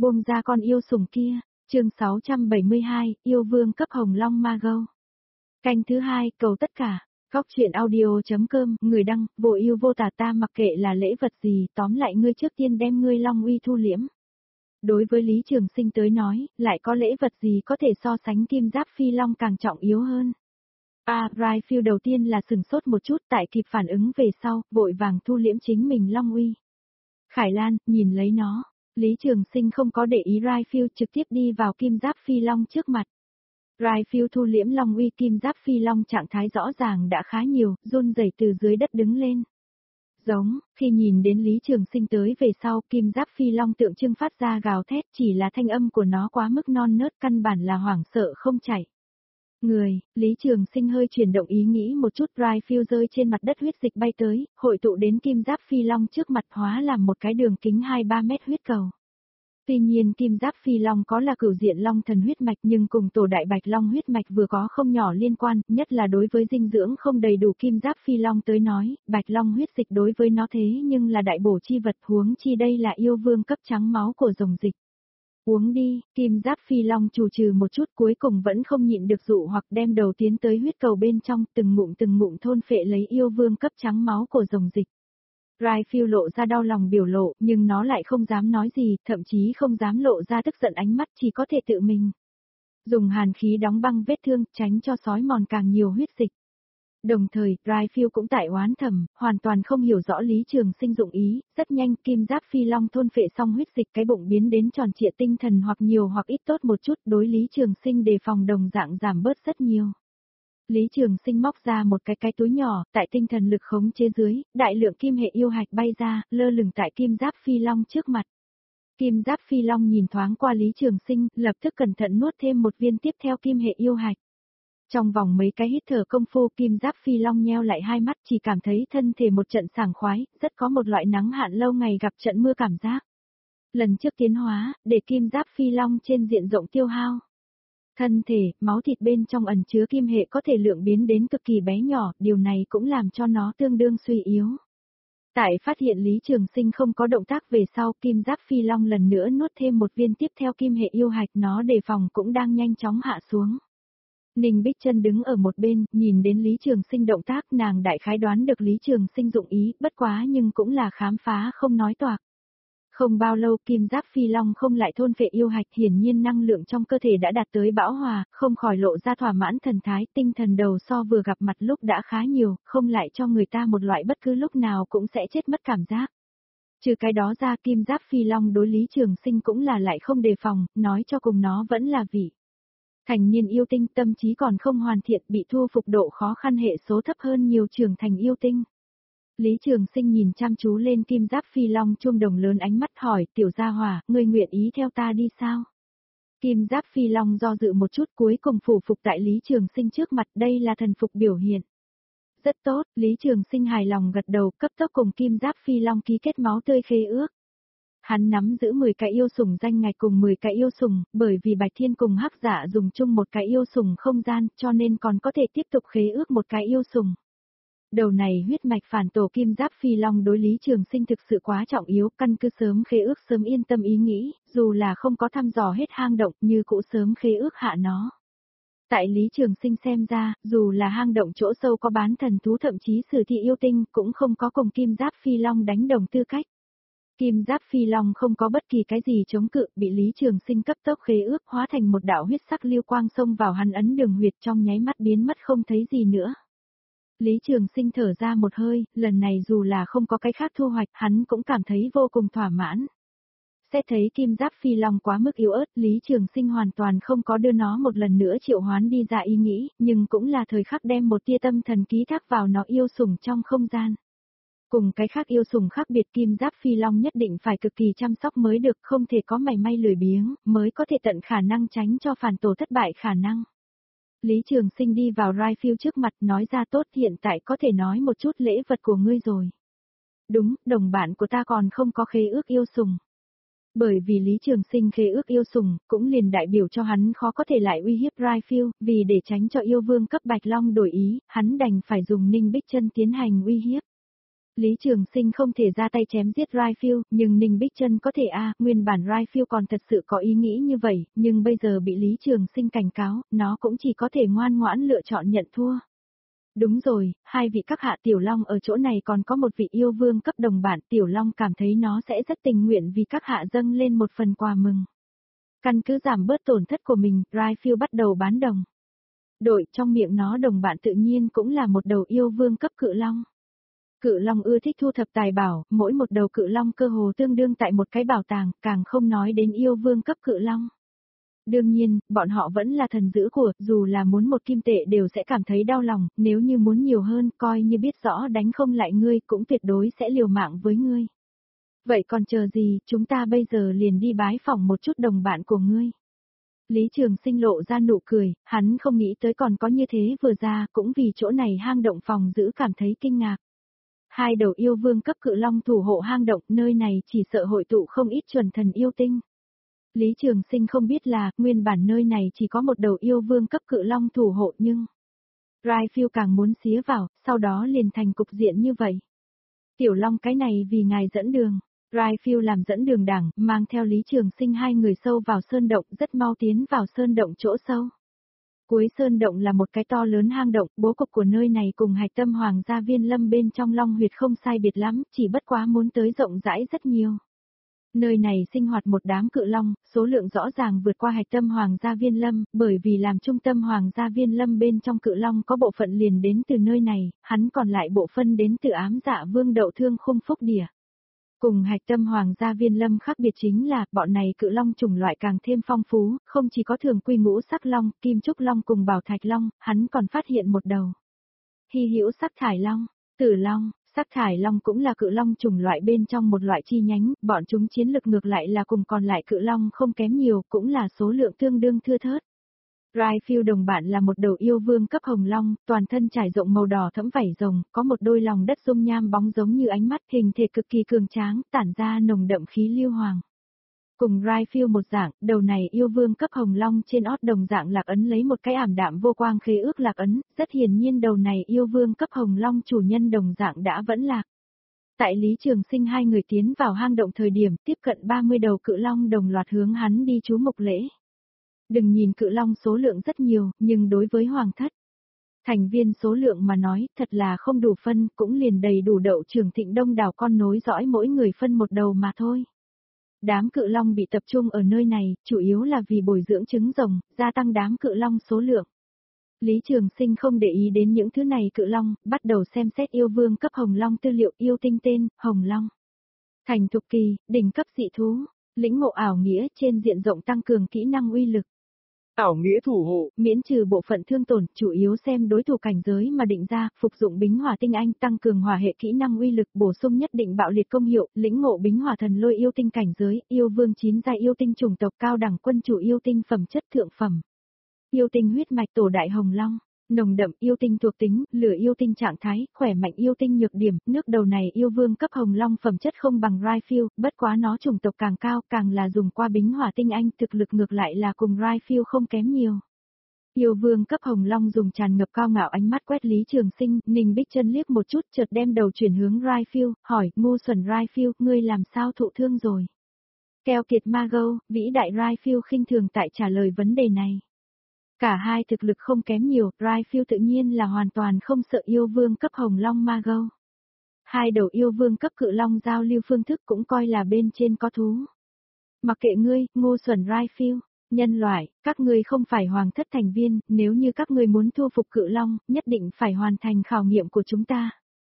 Buông ra con yêu sủng kia, chương 672, yêu vương cấp hồng long ma gâu. Canh thứ 2, cầu tất cả. Góc truyện audio.com, người đăng, vô ưu vô tà, ta mặc kệ là lễ vật gì, tóm lại ngươi trước tiên đem ngươi long uy thu liễm. Đối với Lý Trường Sinh tới nói, lại có lễ vật gì có thể so sánh kim giáp phi long càng trọng yếu hơn. Rayfield đầu tiên là sừng sốt một chút, tại kịp phản ứng về sau, vội vàng thu liễm chính mình long uy. Khải Lan, nhìn lấy nó. Lý Trường Sinh không có để ý Rayfield, trực tiếp đi vào kim giáp phi long trước mặt. Rayfield thu liễm long uy, kim giáp phi long trạng thái rõ ràng đã khá nhiều, run rẩy từ dưới đất đứng lên. Giống, khi nhìn đến Lý Trường Sinh tới về sau, kim giáp phi long tượng trưng phát ra gào thét, chỉ là thanh âm của nó quá mức non nớt, căn bản là hoảng sợ không chạy. Người, Lý Trường Sinh hơi chuyển động ý nghĩ một chút, Rayfield rơi trên mặt đất, huyết dịch bay tới, hội tụ đến kim giáp phi long trước mặt, hóa làm một cái đường kính 2-3 mét huyết cầu. Tuy nhiên kim giáp phi long có là cửu diện long thần huyết mạch, nhưng cùng tổ đại bạch long huyết mạch vừa có không nhỏ liên quan, nhất là đối với dinh dưỡng không đầy đủ kim giáp phi long tới nói, bạch long huyết dịch đối với nó thế nhưng là đại bổ chi vật, huống chi đây là yêu vương cấp trắng máu của rồng dịch. Uống đi, kim giáp phi long chù trừ một chút, cuối cùng vẫn không nhịn được dụ hoặc đem đầu tiến tới huyết cầu bên trong, từng ngụm thôn phệ lấy yêu vương cấp trắng máu của rồng dịch. Rayfield lộ ra đau lòng biểu lộ, nhưng nó lại không dám nói gì, thậm chí không dám lộ ra tức giận ánh mắt, chỉ có thể tự mình dùng hàn khí đóng băng vết thương, tránh cho xói mòn càng nhiều huyết dịch. Đồng thời, Rayfield cũng tại oán thầm, hoàn toàn không hiểu rõ Lý Trường Sinh dụng ý, rất nhanh kim giáp phi long thôn phệ xong huyết dịch, cái bụng biến đến tròn trịa, tinh thần hoặc nhiều hoặc ít tốt một chút, đối Lý Trường Sinh đề phòng đồng dạng giảm bớt rất nhiều. Lý Trường Sinh móc ra một cái túi nhỏ, tại tinh thần lực khống chế dưới, đại lượng kim hệ yêu hạch bay ra, lơ lửng tại kim giáp phi long trước mặt. Kim giáp phi long nhìn thoáng qua Lý Trường Sinh, lập tức cẩn thận nuốt thêm một viên tiếp theo kim hệ yêu hạch. Trong vòng mấy cái hít thở công phu, kim giáp phi long nheo lại hai mắt, chỉ cảm thấy thân thể một trận sảng khoái, rất có một loại nắng hạn lâu ngày gặp trận mưa cảm giác. Lần trước tiến hóa, để kim giáp phi long trên diện rộng tiêu hao. Thân thể, máu thịt bên trong ẩn chứa kim hệ có thể lượng biến đến cực kỳ bé nhỏ, điều này cũng làm cho nó tương đương suy yếu. Tại phát hiện Lý Trường Sinh không có động tác về sau, kim giáp phi long lần nữa nuốt thêm một viên tiếp theo kim hệ yêu hạch, nó đề phòng cũng đang nhanh chóng hạ xuống. Ninh Bích Chân đứng ở một bên, nhìn đến Lý Trường Sinh động tác, nàng đại khái đoán được Lý Trường Sinh dụng ý, bất quá nhưng cũng là khám phá không nói toạc. Không bao lâu kim giáp phi long không lại thôn phệ yêu hạch, hiển nhiên năng lượng trong cơ thể đã đạt tới bão hòa, không khỏi lộ ra thỏa mãn thần thái, tinh thần đầu so vừa gặp mặt lúc đã khá nhiều, không lại cho người ta một loại bất cứ lúc nào cũng sẽ chết mất cảm giác. Trừ cái đó ra, kim giáp phi long đối Lý Trường Sinh cũng là lại không đề phòng, nói cho cùng nó vẫn là vị thành niên yêu tinh, tâm trí còn không hoàn thiện, bị thu phục độ khó khăn hệ số thấp hơn nhiều trưởng thành yêu tinh. Lý Trường Sinh nhìn chăm chú lên kim giáp phi long chuông đồng lớn, ánh mắt hỏi, tiểu gia hỏa, ngươi nguyện ý theo ta đi sao? Kim giáp phi long do dự một chút, cuối cùng phủ phục tại Lý Trường Sinh trước mặt, đây là thần phục biểu hiện. Rất tốt, Lý Trường Sinh hài lòng gật đầu, cấp tốc cùng kim giáp phi long ký kết máu tươi khế ước. Hắn nắm giữ 10 cái yêu sủng danh ngạch cùng 10 cái yêu sủng, bởi vì Bạch Thiên cùng Hắc Dạ dùng chung một cái yêu sủng không gian, cho nên còn có thể tiếp tục khế ước một cái yêu sủng. Đầu này huyết mạch phản tổ kim giáp phi long đối Lý Trường Sinh thực sự quá trọng yếu, căn cứ sớm khế ước sớm yên tâm ý nghĩ, dù là không có thăm dò hết hang động như cũ sớm khế ước hạ nó. Tại Lý Trường Sinh xem ra, dù là hang động chỗ sâu có bán thần thú, thậm chí sử thi yêu tinh, cũng không có cùng kim giáp phi long đánh đồng tư cách. Kim giáp phi long không có bất kỳ cái gì chống cự, bị Lý Trường Sinh cấp tốc khế ước, hóa thành một đạo huyết sắc lưu quang xông vào hắn ấn đường huyệt, trong nháy mắt biến mất không thấy gì nữa. Lý Trường Sinh thở ra một hơi, lần này dù là không có cái khác thu hoạch, hắn cũng cảm thấy vô cùng thỏa mãn. Xét thấy kim giáp phi long quá mức yếu ớt, Lý Trường Sinh hoàn toàn không có đưa nó một lần nữa triệu hoán đi ra ý nghĩ, nhưng cũng là thời khắc đem một tia tâm thần ký thác vào nó yêu sủng trong không gian. Cùng cái khác yêu sủng khác biệt, kim giáp phi long nhất định phải cực kỳ chăm sóc mới được, không thể có mảy may lười biếng, mới có thể tận khả năng tránh cho phản tổ thất bại khả năng. Lý Trường Sinh đi vào Rayfield trước mặt, nói ra, tốt, hiện tại có thể nói một chút lễ vật của ngươi rồi. Đúng, đồng bạn của ta còn không có khế ước yêu sủng. Bởi vì Lý Trường Sinh khế ước yêu sủng, cũng liền đại biểu cho hắn khó có thể lại uy hiếp Rayfield, vì để tránh cho yêu vương cấp bạch long đổi ý, hắn đành phải dùng Ninh Bích Chân tiến hành uy hiếp. Lý Trường Sinh không thể ra tay chém giết Rifle, nhưng Ninh Bích Trân có thể nguyên bản Rifle còn thật sự có ý nghĩ như vậy, nhưng bây giờ bị Lý Trường Sinh cảnh cáo, nó cũng chỉ có thể ngoan ngoãn lựa chọn nhận thua. Đúng rồi, hai vị các hạ Tiểu Long ở chỗ này còn có một vị yêu vương cấp đồng bạn, Tiểu Long cảm thấy nó sẽ rất tình nguyện vì các hạ dâng lên một phần quà mừng. Căn cứ giảm bớt tổn thất của mình, Rifle bắt đầu bán đồng. Đội trong miệng nó đồng bạn tự nhiên cũng là một đầu yêu vương cấp cự long. Cự long ưa thích thu thập tài bảo, mỗi một đầu cự long cơ hồ tương đương tại một cái bảo tàng, càng không nói đến yêu vương cấp cự long. Đương nhiên, bọn họ vẫn là thần dữ của, dù là muốn một kim tệ đều sẽ cảm thấy đau lòng, nếu như muốn nhiều hơn, coi như biết rõ đánh không lại ngươi cũng tuyệt đối sẽ liều mạng với ngươi. Vậy còn chờ gì, chúng ta bây giờ liền đi bái phỏng một chút đồng bạn của ngươi. Lý Trường Sinh lộ ra nụ cười, hắn không nghĩ tới còn có như thế vừa ra, cũng vì chỗ này hang động phòng giữ cảm thấy kinh ngạc. Hai đầu yêu vương cấp cự long thủ hộ hang động, nơi này chỉ sợ hội tụ không ít chuẩn thần yêu tinh. Lý Trường Sinh không biết là, nguyên bản nơi này chỉ có một đầu yêu vương cấp cự long thủ hộ nhưng... Rifle càng muốn xía vào, sau đó liền thành cục diện như vậy. Tiểu Long cái này vì ngài dẫn đường. Rifle làm dẫn đường đảng, mang theo Lý Trường Sinh hai người sâu vào sơn động, rất mau tiến vào sơn động chỗ sâu. Cuối sơn động là một cái to lớn hang động, bố cục của nơi này cùng hạch tâm hoàng gia viên lâm bên trong long huyệt không sai biệt lắm, chỉ bất quá muốn tới rộng rãi rất nhiều. Nơi này sinh hoạt một đám cự long, số lượng rõ ràng vượt qua hạch tâm hoàng gia viên lâm, bởi vì làm trung tâm hoàng gia viên lâm bên trong cự long có bộ phận liền đến từ nơi này, hắn còn lại bộ phân đến từ ám dạ vương đậu thương khung phúc đỉa. Cùng hạch tâm hoàng gia viên lâm khác biệt chính là, bọn này cự long chủng loại càng thêm phong phú, không chỉ có thường quy ngũ sắc long, kim trúc long cùng bảo thạch long, hắn còn phát hiện một đầu. Hy hữu sắc thải long, tử long, sắc thải long cũng là cự long chủng loại bên trong một loại chi nhánh, bọn chúng chiến lực ngược lại là cùng còn lại cự long không kém nhiều, cũng là số lượng tương đương thưa thớt. Rifle đồng bạn là một đầu yêu vương cấp hồng long, toàn thân trải rộng màu đỏ thẫm vảy rồng, có một đôi lòng đất dung nham bóng giống như ánh mắt, hình thể cực kỳ cường tráng, tản ra nồng đậm khí lưu hoàng. Cùng Rifle một dạng, đầu này yêu vương cấp hồng long trên ót đồng dạng lạc ấn lấy một cái ảm đạm vô quang khế ước lạc ấn, rất hiển nhiên đầu này yêu vương cấp hồng long chủ nhân đồng dạng đã vẫn lạc. Tại Lý Trường Sinh hai người tiến vào hang động thời điểm tiếp cận 30 đầu cự long đồng loạt hướng hắn đi chú mục lễ. Đừng nhìn cự long số lượng rất nhiều, nhưng đối với hoàng thất, thành viên số lượng mà nói, thật là không đủ phân, cũng liền đầy đủ đậu trưởng thịnh đông đảo con nối dõi mỗi người phân một đầu mà thôi. Đám cự long bị tập trung ở nơi này, chủ yếu là vì bồi dưỡng trứng rồng, gia tăng đám cự long số lượng. Lý Trường Sinh không để ý đến những thứ này cự long, bắt đầu xem xét yêu vương cấp hồng long tư liệu yêu tinh tên, hồng long. Thành thục kỳ, đỉnh cấp dị thú, lĩnh ngộ ảo nghĩa trên diện rộng tăng cường kỹ năng uy lực. Ảo nghĩa thủ hộ, miễn trừ bộ phận thương tổn, chủ yếu xem đối thủ cảnh giới mà định ra, phục dụng bính hỏa tinh anh tăng cường hỏa hệ kỹ năng uy lực, bổ sung nhất định bạo liệt công hiệu, lĩnh ngộ bính hỏa thần lôi yêu tinh cảnh giới, yêu vương 9 giai yêu tinh chủng tộc cao đẳng quân chủ yêu tinh phẩm chất thượng phẩm. Yêu tinh huyết mạch tổ đại hồng long, nồng đậm yêu tinh thuộc tính, lửa yêu tinh trạng thái, khỏe mạnh yêu tinh nhược điểm, nước đầu này yêu vương cấp hồng long phẩm chất không bằng Rifle, bất quá nó chủng tộc càng cao, càng là dùng qua bính hỏa tinh anh, thực lực ngược lại là cùng Rifle không kém nhiều. Yêu vương cấp hồng long dùng tràn ngập cao ngạo ánh mắt quét Lý Trường Sinh, Ninh Bích Trân liếc một chút chợt đem đầu chuyển hướng Rifle, hỏi, ngu xuẩn Rifle, ngươi làm sao thụ thương rồi? Keo kiệt Mago, vĩ đại Rifle khinh thường tại trả lời vấn đề này. Cả hai thực lực không kém nhiều, Rifle tự nhiên là hoàn toàn không sợ yêu vương cấp hồng long Mago. Hai đầu yêu vương cấp cự long giao lưu phương thức cũng coi là bên trên có thú. Mặc kệ ngươi, ngu xuẩn Rifle, nhân loại, các ngươi không phải hoàng thất thành viên, nếu như các ngươi muốn thu phục cự long, nhất định phải hoàn thành khảo nghiệm của chúng ta.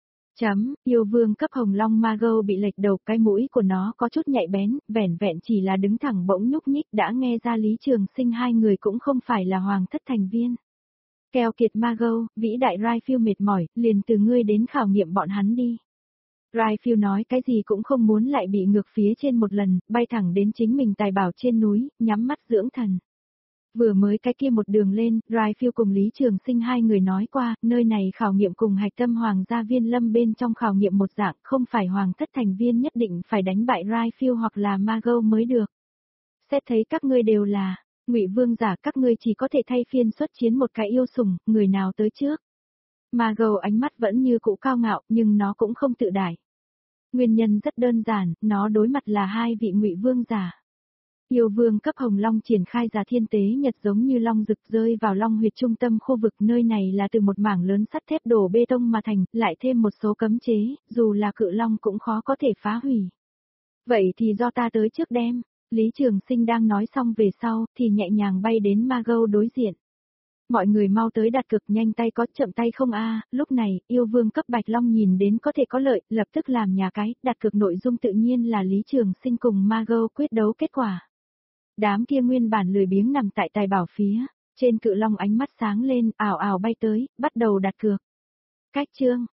Yêu vương cấp hồng long Mago bị lệch đầu, cái mũi của nó có chút nhạy bén, vẻn vẹn chỉ là đứng thẳng bỗng nhúc nhích đã nghe ra Lý Trường Sinh hai người cũng không phải là hoàng thất thành viên. Keo kiệt Mago, vĩ đại Rifle mệt mỏi, liền từ ngươi đến khảo nghiệm bọn hắn đi. Rifle nói cái gì cũng không muốn lại bị ngược phía trên một lần, bay thẳng đến chính mình tài bảo trên núi, nhắm mắt dưỡng thần. Vừa mới cái kia một đường lên, Rifle cùng Lý Trường Sinh hai người nói qua, nơi này khảo nghiệm cùng hạch tâm hoàng gia viên lâm bên trong khảo nghiệm một dạng, không phải hoàng thất thành viên nhất định phải đánh bại Rifle hoặc là Mago mới được. Xét thấy các ngươi đều là Ngụy vương giả, các ngươi chỉ có thể thay phiên xuất chiến một cái yêu sủng, người nào tới trước. Margot ánh mắt vẫn như cũ cao ngạo, nhưng nó cũng không tự đại. Nguyên nhân rất đơn giản, nó đối mặt là hai vị ngụy vương giả. Yêu vương cấp hồng long triển khai ra thiên tế nhật giống như long rực rơi vào long huyệt trung tâm khu vực, nơi này là từ một mảng lớn sắt thép đổ bê tông mà thành, lại thêm một số cấm chế, dù là cự long cũng khó có thể phá hủy. Vậy thì do ta tới trước đem, Lý Trường Sinh đang nói xong về sau, thì nhẹ nhàng bay đến Margot đối diện. Mọi người mau tới đặt cược, nhanh tay có chậm tay không a. Lúc này, yêu vương cấp bạch long nhìn đến có thể có lợi, lập tức làm nhà cái, đặt cược nội dung tự nhiên là Lý Trường Sinh cùng Margot quyết đấu kết quả. Đám kia nguyên bản lười biếng nằm tại tài bảo phía, trên cự long ánh mắt sáng lên, ảo ảo bay tới, bắt đầu đặt cược. Cách chương,